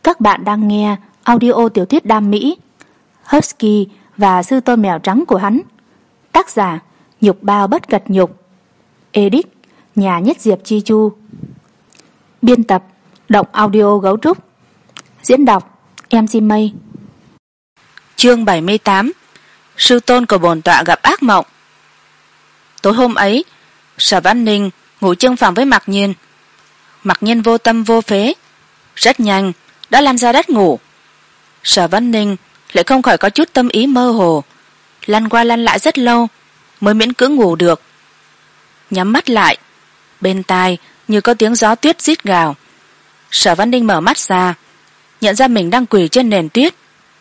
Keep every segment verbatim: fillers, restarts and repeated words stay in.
Các bạn đang nghe audio tiểu thuyết đam mỹ Husky và sư tôn mèo trắng của hắn. Tác giả Nhục Bao Bất Cật Nhục. Edit Nhà Nhất Diệp Chi Chu. Biên tập Động Audio Gấu Trúc. Diễn đọc em xê Mây. Chương bảy mươi tám. Sư tôn của bổn tọa gặp ác mộng. Tối hôm ấy, Sở Văn Ninh ngủ chung phòng với Mạc Nhiên. Mạc Nhiên vô tâm vô phế, rất nhanh đã lăn ra đất ngủ. Sở Văn Ninh lại không khỏi có chút tâm ý mơ hồ, lăn qua lăn lại rất lâu mới miễn cưỡng ngủ được. Nhắm mắt lại, bên tai như có tiếng gió tuyết rít gào. Sở Văn Ninh mở mắt ra, nhận ra mình đang quỳ trên nền tuyết.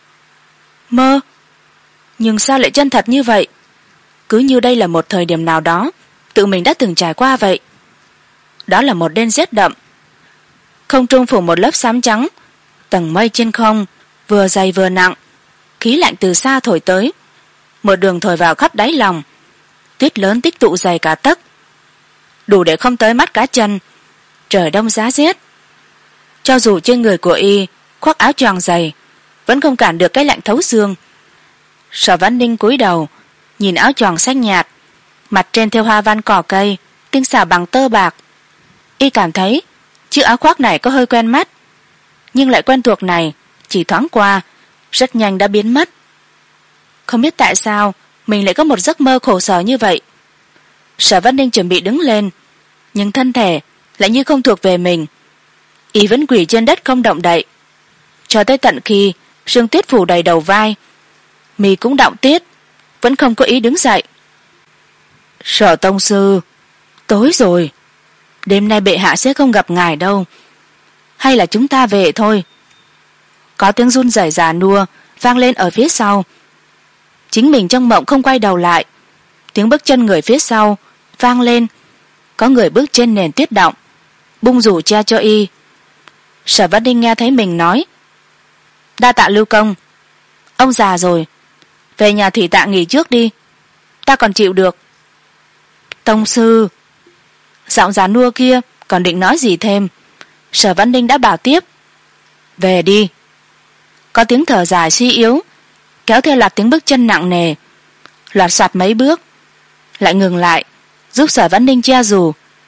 Mơ, nhưng sao lại chân thật như vậy? Cứ như đây là một thời điểm nào đó tự mình đã từng trải qua vậy. Đó là một đêm rét đậm, không trung phủ một lớp xám trắng, tầng mây trên không vừa dày vừa nặng, khí lạnh từ xa thổi tới, một đường thổi vào khắp đáy lòng. Tuyết lớn tích tụ dày cả tấc, đủ để không tới mắt cá chân. Trời đông giá rét, cho dù trên người của y khoác áo choàng dày vẫn không cản được cái lạnh thấu xương. Sở Văn Ninh cúi đầu nhìn áo choàng xanh nhạt, mặt trên thêu hoa văn cỏ cây tinh xảo bằng tơ bạc. Y cảm thấy chiếc áo khoác này có hơi quen mắt, nhưng lại quen thuộc này chỉ thoáng qua rất nhanh đã biến mất. Không biết tại sao mình lại có một giấc mơ khổ sở như vậy. Sở Văn Ninh chuẩn bị đứng lên, nhưng thân thể lại như không thuộc về mình. Y vẫn quỳ trên đất không động đậy, cho tới tận khi sương tuyết phủ đầy đầu vai, mi cũng đọng tiết, vẫn không có ý đứng dậy. Sở tông sư, tối rồi, đêm nay bệ hạ sẽ không gặp ngài đâu, hay là chúng ta về thôi? Có tiếng run rẩy già nua vang lên ở phía sau. Chính mình trong mộng không quay đầu lại, tiếng bước chân người phía sau vang lên. Có người bước trên nền tuyết động, bung rủ che cho y. Sở Văn Ninh nghe thấy mình nói: đa tạ Lưu công, ông già rồi, về nhà thủy tạ nghỉ trước đi, ta còn chịu được. Tông sư. Giọng già nua kia còn định nói gì thêm, Sở Văn Ninh đã bảo tiếp: về đi. Có tiếng thở dài suy yếu kéo theo loạt tiếng bước chân nặng nề, loạt soạt mấy bước lại ngừng lại, giúp Sở Văn Ninh che dù.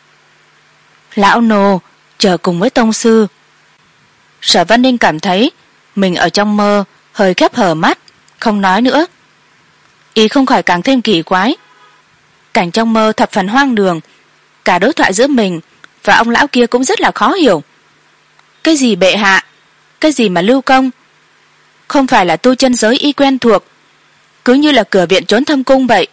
Lão nô chờ cùng với tông sư. Sở Văn Ninh cảm thấy mình ở trong mơ, hơi khép hờ mắt không nói nữa. Y không khỏi càng thêm kỳ quái. Cảnh trong mơ thập phần hoang đường, cả đối thoại giữa mình và ông lão kia cũng rất là khó hiểu. Cái gì bệ hạ, cái gì mà Lưu công, không phải là tu chân giới y quen thuộc, cứ như là cửa viện trốn thâm cung vậy.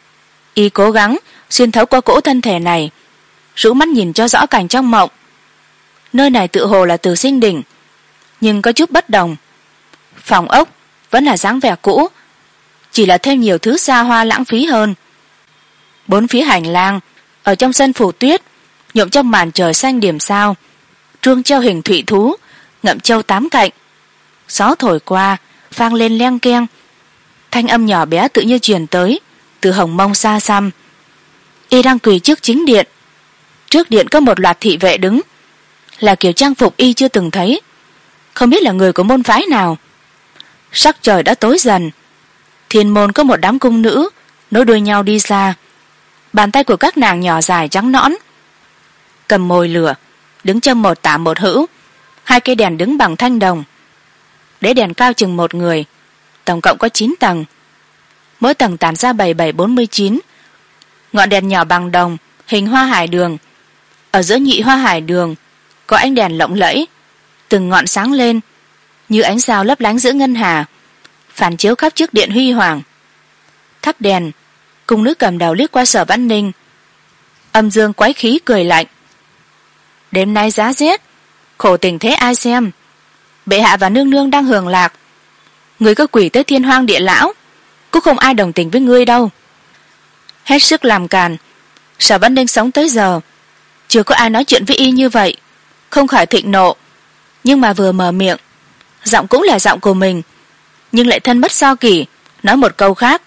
Y cố gắng xuyên thấu qua cỗ thân thể này, rũ mắt nhìn cho rõ cảnh trong mộng. Nơi này tự hồ là Từ Sinh Đỉnh, nhưng có chút bất đồng. Phòng ốc vẫn là dáng vẻ cũ, chỉ là thêm nhiều thứ xa hoa lãng phí hơn. Bốn phía hành lang ở trong sân phủ tuyết nhuộm trong màn trời xanh điểm sao, truông treo hình thủy thú ngậm châu tám cạnh. Gió thổi qua vang lên leng keng, thanh âm nhỏ bé tự như truyền tới từ hồng mông xa xăm. Y đang quỳ trước chính điện, trước điện có một loạt thị vệ đứng, là kiểu trang phục y chưa từng thấy, không biết là người của môn phái nào. Sắc trời đã tối dần, thiên môn có một đám cung nữ nối đuôi nhau đi ra. Bàn tay của các nàng nhỏ dài trắng nõn, cầm mồi lửa, đứng châm một tả một hữu. Hai cây đèn đứng bằng thanh đồng, đế đèn cao chừng một người, tổng cộng có chín tầng, mỗi tầng tản ra bảy bảy bốn mươi chín ngọn đèn nhỏ bằng đồng, hình hoa hải đường. Ở giữa nhị hoa hải đường có ánh đèn lộng lẫy, từng ngọn sáng lên như ánh sao lấp lánh giữa ngân hà, phản chiếu khắp chiếc điện huy hoàng. Thắp đèn, cung nữ cầm đầu liếc qua Sở Văn Ninh, âm dương quái khí cười lạnh: đêm nay giá rét, khổ tình thế ai xem, bệ hạ và nương nương đang hưởng lạc, người có quỷ tới thiên hoang địa lão cũng không ai đồng tình với ngươi đâu. Hết sức làm càn, Sở Văn Ninh sống tới giờ chưa có ai nói chuyện với y như vậy, không khỏi thịnh nộ. Nhưng mà vừa mở miệng, giọng cũng là giọng của mình, nhưng lại thân mất so kỷ, nói một câu khác: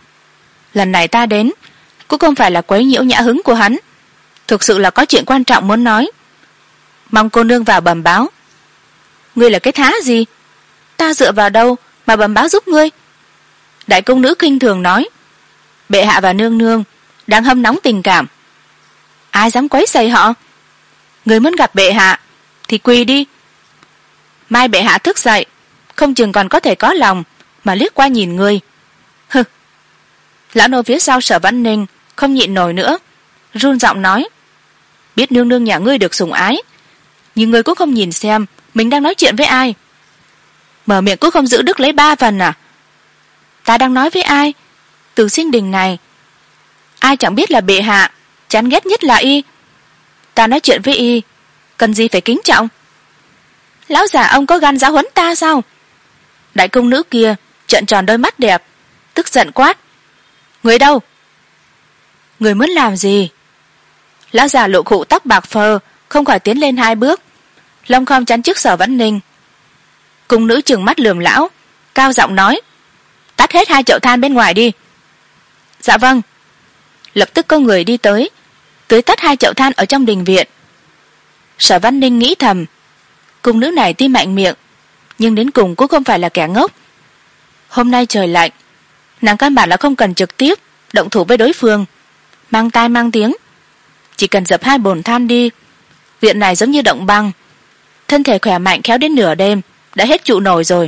lần này ta đến cũng không phải là quấy nhiễu nhã hứng của hắn, thực sự là có chuyện quan trọng muốn nói, mong cô nương vào bẩm báo. ngươi là cái thá gì? Ta dựa vào đâu mà bẩm báo giúp ngươi? Đại cung nữ khinh thường nói. Bệ hạ và nương nương đang hâm nóng tình cảm, ai dám quấy rầy họ? Người muốn gặp bệ hạ thì quỳ đi. Mai bệ hạ thức dậy, không chừng còn có thể có lòng mà liếc qua nhìn ngươi. Hừ. Lão nô phía sau Sở Văn Ninh không nhịn nổi nữa, run giọng nói. Biết nương nương nhà ngươi được sủng ái, nhưng ngươi cũng không nhìn xem mình đang nói chuyện với ai. Mở miệng cũng không giữ đức lấy ba phần à? Ta đang nói với ai? Từ sinh đình này ai chẳng biết là bệ hạ chán ghét nhất là y. Ta nói chuyện với y cần gì phải kính trọng? Lão già ông có gan giáo huấn ta sao? Đại cung nữ kia trợn tròn đôi mắt đẹp, tức giận quát. Người đâu? Người muốn làm gì? Lão già lộ khụ tóc bạc phơ không khỏi tiến lên hai bước, lông khom chắn trước Sở Văn Ninh. Cung nữ trừng mắt lườm lão, cao giọng nói. Tắt hết hai chậu than bên ngoài đi. Dạ vâng. Lập tức có người đi tới, tưới tắt hai chậu than ở trong đình viện. Sở Văn Ninh nghĩ thầm, cung nữ này tuy mạnh miệng, nhưng đến cùng cũng không phải là kẻ ngốc. Hôm nay trời lạnh, nàng căn bản là không cần trực tiếp động thủ với đối phương, mang tai mang tiếng, chỉ cần dập hai bồn than đi. Viện này giống như động băng, thân thể khỏe mạnh khéo đến nửa đêm đã hết trụ nổi rồi.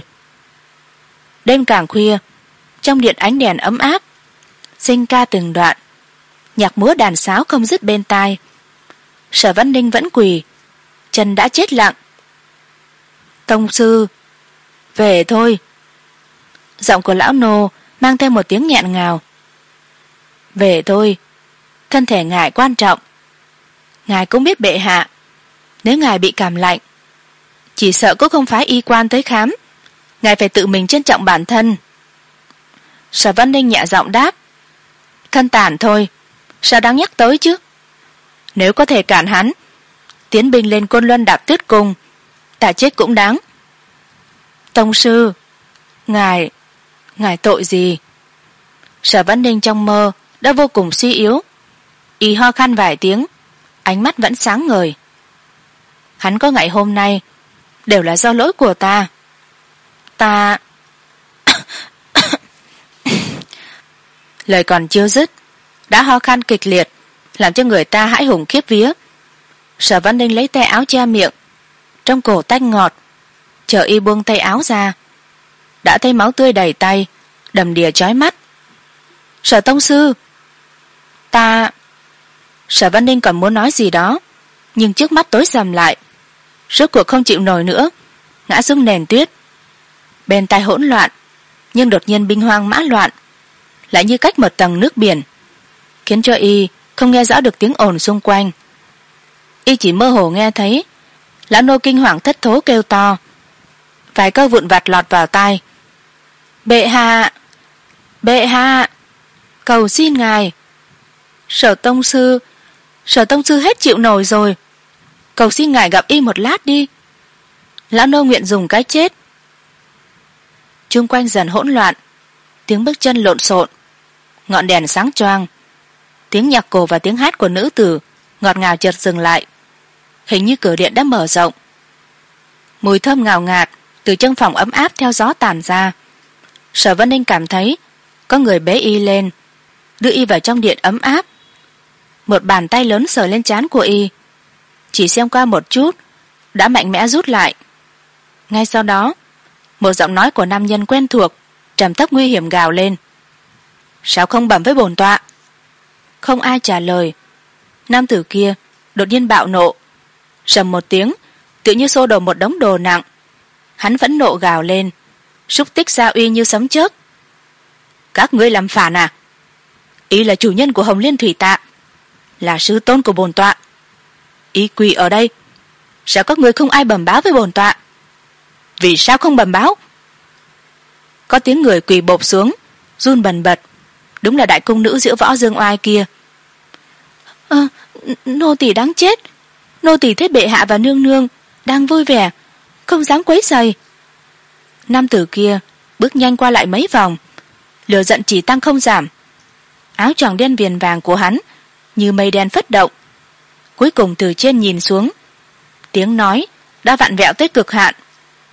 Đêm càng khuya, trong điện ánh đèn ấm áp, sinh ca từng đoạn, nhạc múa đàn sáo không dứt bên tai. Sở Văn Ninh vẫn quỳ, chân đã chết lặng. Tông sư, về thôi. Giọng của lão nô mang theo một tiếng nghẹn ngào. Về thôi, thân thể ngài quan trọng. Ngài cũng biết bệ hạ, nếu ngài bị cảm lạnh, chỉ sợ cũng không phái y quan tới khám, ngài phải tự mình trân trọng bản thân. Sở Văn Ninh nhẹ giọng đáp. Thân tàn thôi, sao đáng nhắc tới chứ? Nếu có thể cản hắn tiến binh lên Côn Luân Đạp Tuyết Cung, ta chết cũng đáng. Tông sư, ngài ngài tội gì? Sở Văn Ninh trong mơ đã vô cùng suy yếu, y ho khan vài tiếng, ánh mắt vẫn sáng ngời. Hắn có ngày hôm nay đều là do lỗi của ta. Ta lời còn chưa dứt đã ho khan kịch liệt, làm cho người ta hãi hùng khiếp vía. Sở Văn Ninh lấy tay áo che miệng, trong cổ tách ngọt, chờ y buông tay áo ra, đã thấy máu tươi đầy tay, đầm đìa chói mắt. Sở tông sư, ta... Sở Văn Ninh còn muốn nói gì đó, nhưng trước mắt tối sầm lại, rốt cuộc không chịu nổi nữa, ngã xuống nền tuyết. Bên tai hỗn loạn, nhưng đột nhiên binh hoang mã loạn, lại như cách một tầng nước biển, khiến cho y không nghe rõ được tiếng ồn xung quanh. Y chỉ mơ hồ nghe thấy lão nô kinh hoàng thất thố kêu to, vài câu vụn vặt lọt vào tai. Bệ hạ, bệ hạ, cầu xin ngài. Sở tông sư, sở tông sư hết chịu nổi rồi, cầu xin ngài gặp y một lát đi. Lão nô nguyện dùng cái chết. Chung quanh dần hỗn loạn, tiếng bước chân lộn xộn, ngọn đèn sáng choang, tiếng nhạc cổ và tiếng hát của nữ tử ngọt ngào chợt dừng lại. Hình như cửa điện đã mở rộng, mùi thơm ngào ngạt từ trong phòng ấm áp theo gió tản ra. Sở Văn Ninh cảm thấy có người bế y lên, đưa y vào trong điện ấm áp. Một bàn tay lớn sờ lên trán của y, chỉ xem qua một chút đã mạnh mẽ rút lại. Ngay sau đó, một giọng nói của nam nhân quen thuộc trầm thấp nguy hiểm gào lên. Sao không bẩm với bổn tọa? Không ai trả lời. Nam tử kia đột nhiên bạo nộ, rầm một tiếng, tự như xô đổ một đống đồ nặng. Hắn phẫn nộ gào lên, xúc tích gia uy như sấm chớp. Các ngươi làm phản à? Y là chủ nhân của Hồng Liên Thủy Tạ, là sư tôn của bổn tọa. Y quỳ ở đây, sao các ngươi không ai bẩm báo với bổn tọa? Vì sao không bẩm báo? Có tiếng người quỳ bộp xuống, run bần bật. Đúng là đại cung nữ Diễu Võ Dương Oai kia. À, nô tỳ đáng chết. Nô tỳ thấy bệ hạ và nương nương đang vui vẻ, không dám quấy rầy. Nam tử kia bước nhanh qua lại mấy vòng, lửa giận chỉ tăng không giảm. Áo choàng đen viền vàng của hắn như mây đen phất động, cuối cùng từ trên nhìn xuống, tiếng nói đã vặn vẹo tới cực hạn,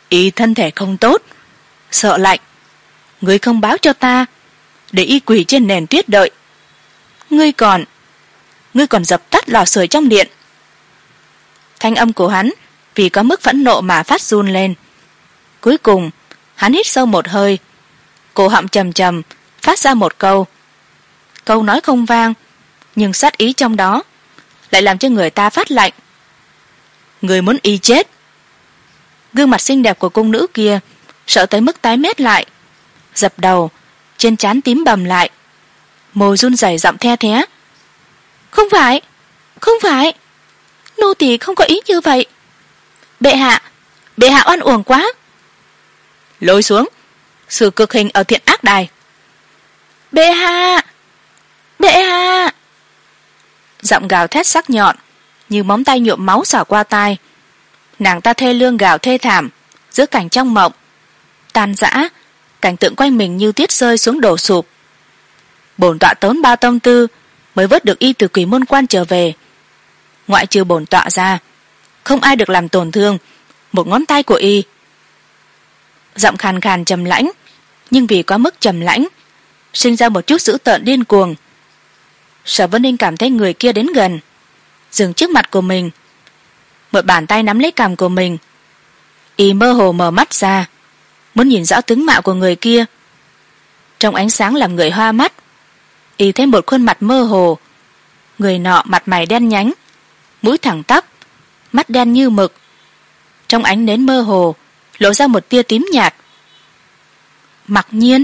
Y thân thể không tốt, sợ lạnh. Ngươi không báo cho ta, để y quỳ trên nền tuyết đợi. Ngươi còn Ngươi còn dập tắt lò sưởi trong điện. Thanh âm của hắn vì có mức phẫn nộ mà phát run lên. Cuối cùng hắn hít sâu một hơi, cổ họng trầm trầm phát ra một câu. Câu nói không vang, nhưng sát ý trong đó lại làm cho người ta phát lạnh. Người muốn y chết. Gương mặt xinh đẹp của cung nữ kia sợ tới mức tái mét lại, dập đầu, trên trán tím bầm lại, môi run rẩy giọng the thé. Không phải, không phải, nô tỳ không có ý như vậy. Bệ hạ, bệ hạ oan uổng quá. Lôi xuống, xử cực hình ở thiện ác đài. Bệ hạ, bệ hạ. Giọng gào thét sắc nhọn như móng tay nhuộm máu xỏ qua tai. Nàng ta thê lương gào thê thảm giữa cảnh trong mộng tan rã, cảnh tượng quanh mình như tuyết rơi xuống đổ sụp. Bổn tọa tốn bao tâm tư mới vớt được y từ Quỷ Môn Quan trở về. Ngoại trừ bổn tọa ra, không ai được làm tổn thương một ngón tay của y. Giọng khàn khàn trầm lãnh, nhưng vì quá mức trầm lãnh sinh ra một chút dữ tợn điên cuồng. Sở Vân Ninh cảm thấy người kia đến gần, dừng trước mặt của mình, một bàn tay nắm lấy cằm của mình. Y mơ hồ mở mắt ra, muốn nhìn rõ tướng mạo của người kia. Trong ánh sáng làm người hoa mắt, y thấy một khuôn mặt mơ hồ. Người nọ mặt mày đen nhánh, mũi thẳng tắp, mắt đen như mực. Trong ánh nến mơ hồ lộ ra một tia tím nhạt. Mặc Nhiên.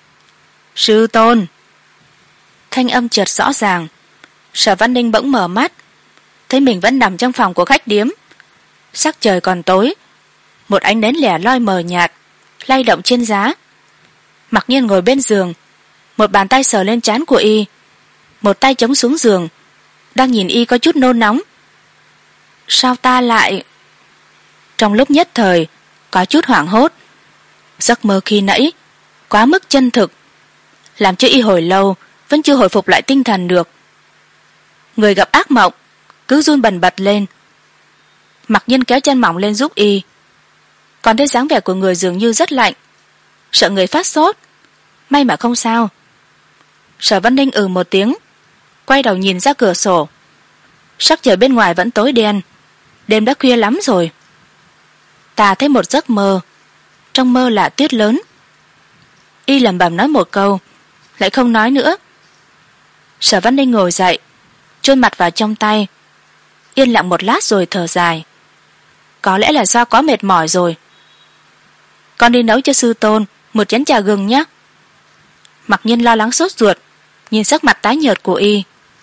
Sư tôn. Thanh âm chợt rõ ràng. Sở Văn Ninh bỗng mở mắt, thấy mình vẫn nằm trong phòng của khách điếm. Sắc trời còn tối, một ánh nến lẻ loi mờ nhạt lay động trên giá. Mặc Nhiên ngồi bên giường, một bàn tay sờ lên trán của y, một tay chống xuống giường, đang nhìn y có chút nôn nóng. Sao ta lại... Trong lúc nhất thời có chút hoảng hốt. Giấc mơ khi nãy quá mức chân thực, làm cho y hồi lâu vẫn chưa hồi phục lại tinh thần được. Người gặp ác mộng cứ run bần bật lên. Mặc Nhiên kéo chân mỏng lên giúp y, còn thấy dáng vẻ của người dường như rất lạnh, sợ người phát sốt. May mà không sao. Sở Văn Ninh ừ một tiếng, quay đầu nhìn ra cửa sổ. Sắc trời bên ngoài vẫn tối đen, đêm đã khuya lắm rồi. Ta thấy một giấc mơ, trong mơ là tuyết lớn. Y lẩm bẩm nói một câu, lại không nói nữa. Sở Văn Ninh ngồi dậy, chôn mặt vào trong tay, yên lặng một lát rồi thở dài. Có lẽ là do quá mệt mỏi rồi. Con đi nấu cho sư tôn một chén trà gừng nhé. Mặc Nhiên lo lắng sốt ruột, nhìn sắc mặt tái nhợt của y.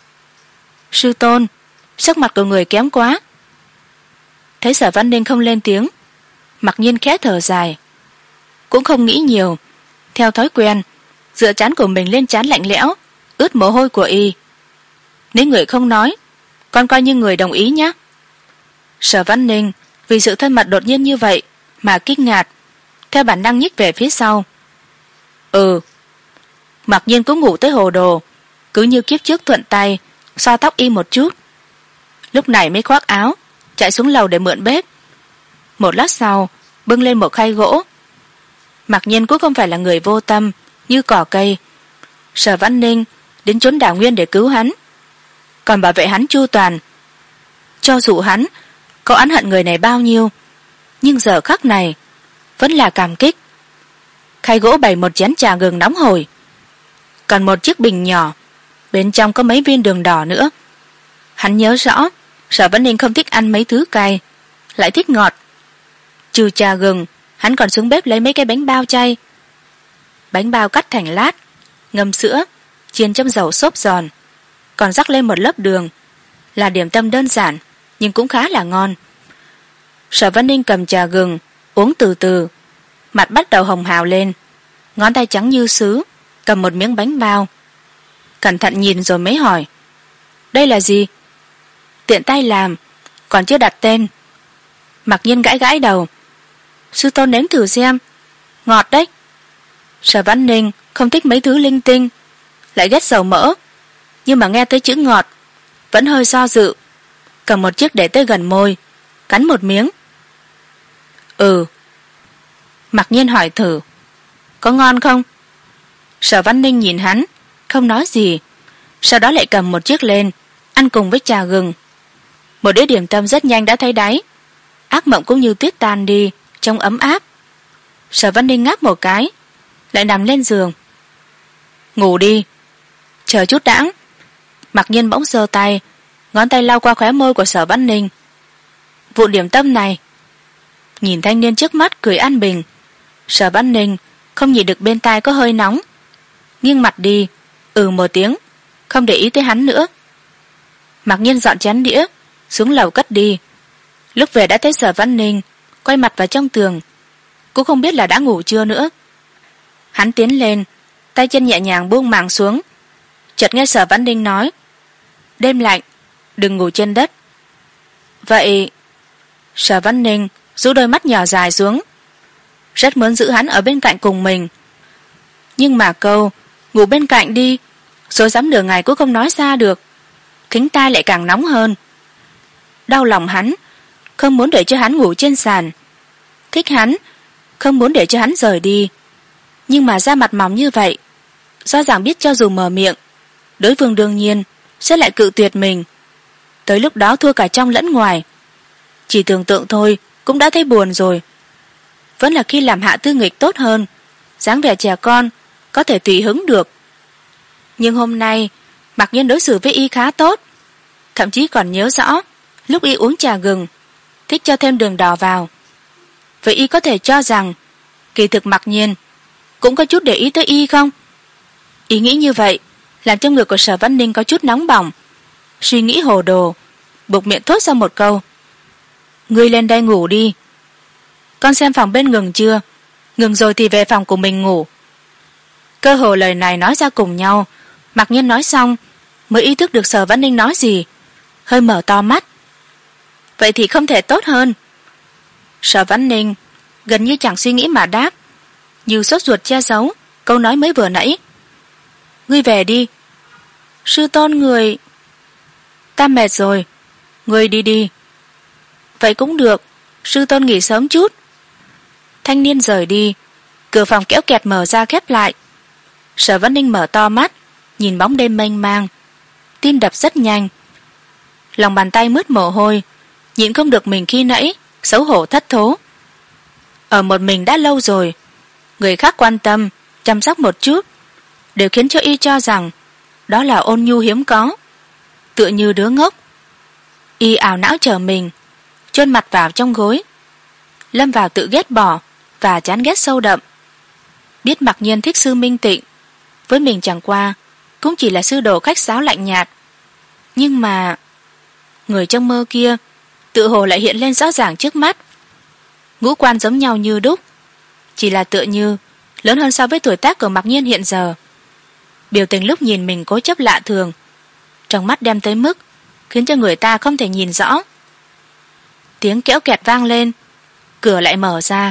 Sư tôn, sắc mặt của người kém quá. Thấy Sở Văn Ninh không lên tiếng, Mặc Nhiên khẽ thở dài, cũng không nghĩ nhiều, theo thói quen dựa trán của mình lên trán lạnh lẽo ướt mồ hôi của y. Nếu người không nói, con coi như người đồng ý nhé. Sở Văn Ninh vì sự thân mật đột nhiên như vậy mà kinh ngạc, theo bản năng nhích về phía sau. Ừ. Mặc Nhiên cũng ngủ tới hồ đồ, cứ như kiếp trước thuận tay xoa tóc y một chút, lúc này mới khoác áo chạy xuống lầu để mượn bếp. Một lát sau bưng lên một khay gỗ. Mặc Nhiên cũng không phải là người vô tâm như cỏ cây. Sở Văn Ninh đến trốn đảo nguyên để cứu hắn, còn bảo vệ hắn chu toàn. Cho dù hắn có oán hận người này bao nhiêu, nhưng giờ khắc này vẫn là cảm kích. Khay gỗ bày một chén trà gừng nóng hổi, còn một chiếc bình nhỏ, bên trong có mấy viên đường đỏ nữa. Hắn nhớ rõ Sở Văn Ninh không thích ăn mấy thứ cay, lại thích ngọt. Trừ trà gừng, hắn còn xuống bếp lấy mấy cái bánh bao chay. Bánh bao cắt thành lát, ngâm sữa, chiên trong dầu xốp giòn, còn rắc lên một lớp đường, là điểm tâm đơn giản nhưng cũng khá là ngon. Sở Văn Ninh cầm trà gừng uống từ từ, mặt bắt đầu hồng hào lên, ngón tay trắng như sứ cầm một miếng bánh bao, cẩn thận nhìn rồi mới hỏi, đây là gì? Tiện tay làm, còn chưa đặt tên. Mặc Nhiên gãi gãi đầu, sư tôn nếm thử xem, ngọt đấy. Sở Văn Ninh không thích mấy thứ linh tinh, lại ghét dầu mỡ, nhưng mà nghe tới chữ ngọt vẫn hơi do dự, cầm một chiếc để tới gần môi, cắn một miếng. Ừ, Mặc nhiên hỏi thử, có ngon không? Sở Văn Ninh nhìn hắn, không nói gì, sau đó lại cầm một chiếc lên ăn cùng với trà gừng. Một đĩa điểm tâm rất nhanh đã thấy đáy, ác mộng cũng như tuyết tan đi, trông ấm áp. Sở Văn Ninh ngáp một cái, lại nằm lên giường. Ngủ đi, chờ chút đãng. Mặc nhiên bỗng giơ tay, ngón tay lau qua khóe môi của Sở Văn Ninh. Vụ điểm tâm này. Nhìn thanh niên trước mắt cười an bình, Sở Văn Ninh không nhịn được bên tai có hơi nóng, nghiêng mặt đi, ừ một tiếng, không để ý tới hắn nữa. Mặc nhiên dọn chén đĩa xuống lầu cất đi. Lúc về đã thấy Sở Văn Ninh quay mặt vào trong tường, cũng không biết là đã ngủ chưa nữa. Hắn tiến lên, tay chân nhẹ nhàng buông màng xuống, chợt nghe Sở Văn Ninh nói, đêm lạnh, đừng ngủ trên đất. Vậy... Sở Văn Ninh rũ đôi mắt nhỏ dài xuống, rất muốn giữ hắn ở bên cạnh cùng mình, nhưng mà câu ngủ bên cạnh đi rồi dám nửa ngày cũng không nói ra được, thính tai lại càng nóng hơn. Đau lòng hắn, không muốn để cho hắn ngủ trên sàn, thích hắn, không muốn để cho hắn rời đi, nhưng mà da mặt mỏng như vậy, rõ ràng biết cho dù mở miệng, đối phương đương nhiên sẽ lại cự tuyệt mình, tới lúc đó thua cả trong lẫn ngoài. Chỉ tưởng tượng thôi cũng đã thấy buồn rồi. Vẫn là khi làm Hạ Tư Nghịch tốt hơn, dáng vẻ trẻ con, có thể tùy hứng được. Nhưng hôm nay Mặc nhiên đối xử với y khá tốt, thậm chí còn nhớ rõ lúc y uống trà gừng thích cho thêm đường đỏ vào. Vậy y có thể cho rằng kỳ thực Mặc nhiên cũng có chút để ý tới y không? Ý nghĩ như vậy làm cho người của Sở Văn Ninh có chút nóng bỏng, suy nghĩ hồ đồ, buộc miệng thốt ra một câu, ngươi lên đây ngủ đi. Con xem phòng bên ngừng chưa? Ngừng rồi thì về phòng của mình ngủ. Cơ hồ lời này nói ra cùng nhau, Mặc nhiên nói xong mới ý thức được Sở Văn Ninh nói gì, hơi mở to mắt. Vậy thì không thể tốt hơn. Sở Văn Ninh gần như chẳng suy nghĩ mà đáp, như sốt ruột che giấu câu nói mới vừa nãy. Ngươi về đi. Sư tôn người... Ta mệt rồi, ngươi đi đi. Vậy cũng được, sư tôn nghỉ sớm chút. Thanh niên rời đi, cửa phòng kéo kẹt mở ra khép lại. Sở Văn Ninh mở to mắt, nhìn bóng đêm mênh mang, tim đập rất nhanh, lòng bàn tay mướt mồ hôi, nhịn không được mình khi nãy xấu hổ thất thố. Ở một mình đã lâu rồi, người khác quan tâm chăm sóc một chút đều khiến cho y cho rằng đó là ôn nhu hiếm có, tựa như đứa ngốc. Y ảo não chờ mình, chôn mặt vào trong gối, lâm vào tự ghét bỏ và chán ghét sâu đậm. Biết Mặc nhiên thích sư Minh Tịnh, với mình chẳng qua cũng chỉ là sư đồ khách sáo lạnh nhạt, nhưng mà người trong mơ kia tự hồ lại hiện lên rõ ràng trước mắt. Ngũ quan giống nhau như đúc, chỉ là tựa như lớn hơn so với tuổi tác của Mặc nhiên hiện giờ. Biểu tình lúc nhìn mình cố chấp lạ thường, trong mắt đem tới mức khiến cho người ta không thể nhìn rõ. Tiếng kéo kẹt vang lên, cửa lại mở ra.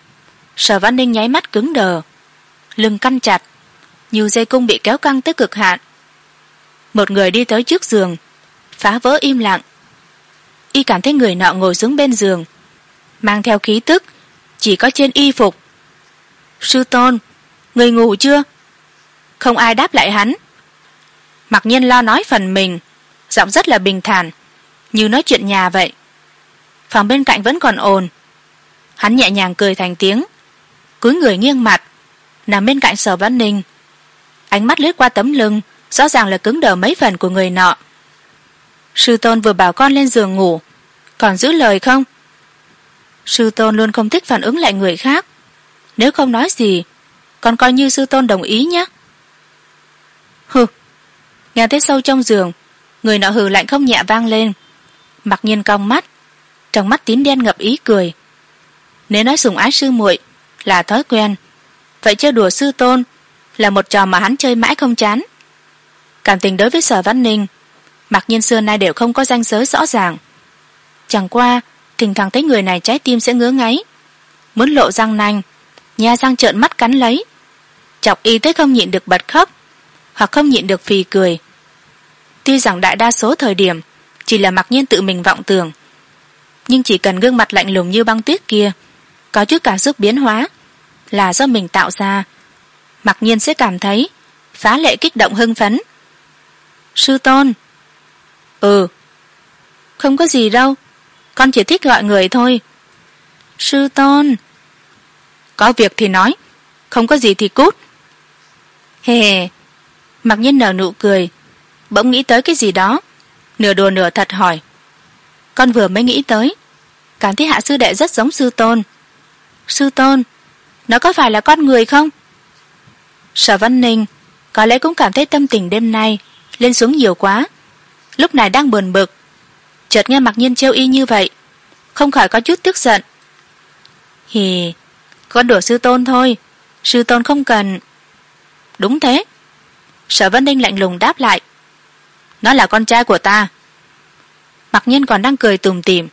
Sở Văn Ninh nháy mắt cứng đờ, lưng căng chặt, như dây cung bị kéo căng tới cực hạn. Một người đi tới trước giường, phá vỡ im lặng. Y cảm thấy người nọ ngồi xuống bên giường, mang theo khí tức chỉ có trên y phục. Sư tôn, người ngủ chưa? Không ai đáp lại hắn. Mặc nhiên lo nói phần mình, giọng rất là bình thản, như nói chuyện nhà vậy. Phòng bên cạnh vẫn còn ồn. Hắn nhẹ nhàng cười thành tiếng, cúi người nghiêng mặt nằm bên cạnh Sở Văn Ninh, ánh mắt lướt qua tấm lưng rõ ràng là cứng đờ mấy phần của người nọ. Sư tôn vừa bảo con lên giường ngủ, còn giữ lời không? Sư tôn luôn không thích phản ứng lại người khác, nếu không nói gì con coi như sư tôn đồng ý nhé. Hừ. Nghe thấy sâu trong giường, người nọ hừ lạnh không nhẹ vang lên. Mặc nhiên cong mắt, trong mắt tím đen ngập ý cười. Nếu nói sủng ái sư muội là thói quen, vậy chơi đùa sư tôn là một trò mà hắn chơi mãi không chán. Cảm tình đối với Sở Văn Ninh, Mặc nhiên xưa nay đều không có ranh giới rõ ràng. Chẳng qua thỉnh thoảng thấy người này trái tim sẽ ngứa ngáy, muốn lộ răng nanh, nha răng trợn mắt cắn lấy, chọc y tới không nhịn được bật khóc, hoặc không nhịn được phì cười. Tuy rằng đại đa số thời điểm chỉ là Mặc nhiên tự mình vọng tưởng, nhưng chỉ cần gương mặt lạnh lùng như băng tuyết kia có chút cảm xúc biến hóa, là do mình tạo ra, mặc nhiên sẽ cảm thấy phá lệ kích động hưng phấn. Sư tôn. Ừ. Không có gì đâu, con chỉ thích gọi người thôi. Sư tôn. Có việc thì nói, không có gì thì cút. Hề hề. Mặc nhiên nở nụ cười, bỗng nghĩ tới cái gì đó, nửa đùa nửa thật hỏi. Con vừa mới nghĩ tới, cảm thấy Hạ sư đệ rất giống sư tôn. Sư tôn, nó có phải là con người không? Sở Văn Ninh có lẽ cũng cảm thấy tâm tình đêm nay lên xuống nhiều quá, lúc này đang buồn bực, chợt nghe Mặc Nhiên trêu y như vậy, không khỏi có chút tức giận. Hì, con đùa sư tôn thôi, sư tôn không cần. Đúng thế. Sở Văn Ninh lạnh lùng đáp lại. Nó là con trai của ta. Mặc Nhiên còn đang cười tủm tỉm.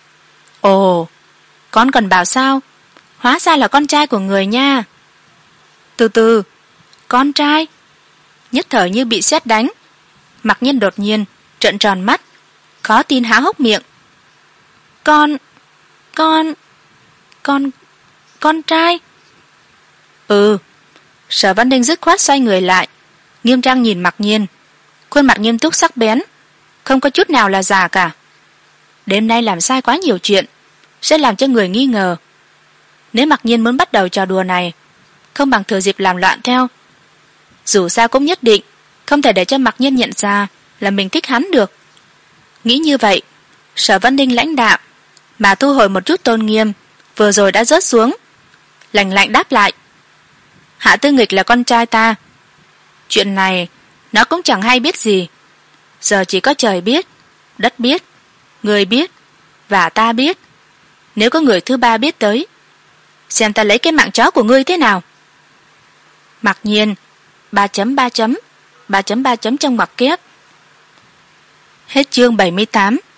Ồ, con cần bảo sao? Hóa ra là con trai của người nha. Từ từ, con trai? Nhất thời như bị sét đánh, Mặc Nhiên đột nhiên trợn tròn mắt, khó tin há hốc miệng. Con, con, con, con trai? Ừ. Sở Văn Ninh dứt khoát xoay người lại, nghiêm trang nhìn Mặc Nhiên, khuôn mặt nghiêm túc sắc bén, không có chút nào là giả cả. Đêm nay làm sai quá nhiều chuyện, sẽ làm cho người nghi ngờ. Nếu Mặc Nhiên muốn bắt đầu trò đùa này, không bằng thừa dịp làm loạn theo. Dù sao cũng nhất định không thể để cho Mặc Nhiên nhận ra là mình thích hắn được. Nghĩ như vậy, Sở Văn Ninh lãnh đạm mà thu hồi một chút tôn nghiêm vừa rồi đã rớt xuống, lạnh lạnh đáp lại. Hạ Tư Nghịch là con trai ta. Chuyện này nó cũng chẳng hay biết gì. Giờ chỉ có trời biết, đất biết, người biết và ta biết. Nếu có người thứ ba biết tới, xem ta lấy cái mạng chó của ngươi thế nào. Mặc Nhiên ba chấm ba chấm ba chấm ba chấm trong ngoặc kép. Hết chương bảy mươi tám.